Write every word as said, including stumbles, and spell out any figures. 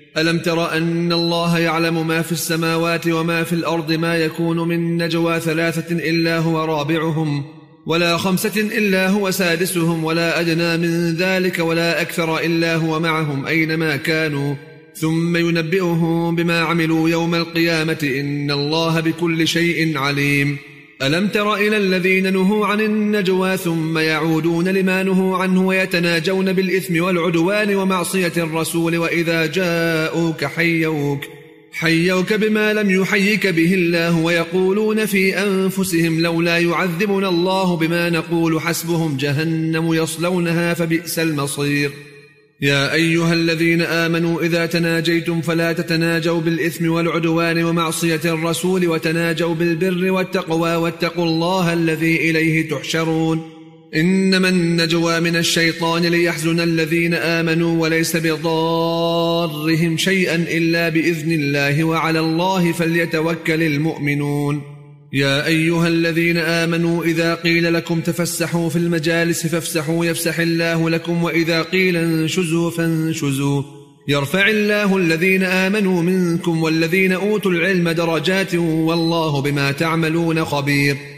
ألم تر أن الله يعلم ما في السماوات وما في الأرض ما يكون من نجوى ثلاثة إلا هو رابعهم ولا خمسة إلا هو سادسهم ولا أدنى من ذلك ولا أكثر إلا هو معهم أينما كانوا ثم ينبئهم بما عملوا يوم القيامة إن الله بكل شيء عليم. ألم تر إلى الذين نهوا عن النجوى ثم يعودون لما نهوا عنه ويتناجون بالإثم والعدوان ومعصية الرسول وإذا جاءوك حيوك حيوك بما لم يحيك به الله ويقولون في أنفسهم لولا يعذبنا الله بما نقول حسبهم جهنم يصلونها فبئس المصير. يا أيها الذين آمنوا إذا تناجيتم فلا تتناجوا بالإثم والعدوان ومعصية الرسول وتناجوا بالبر والتقوى واتقوا الله الذي إليه تحشرون. إنما النجوى من الشيطان ليحزن الذين آمنوا وليس بضارهم شيئا إلا بإذن الله وعلى الله فليتوكل المؤمنون. يا أيها الذين آمنوا إذا قيل لكم تفسحوا في المجالس فافسحوا يفسح الله لكم وإذا قيل انشزوا فانشزوا يرفع الله الذين آمنوا منكم والذين أوتوا العلم درجات والله بما تعملون خبير.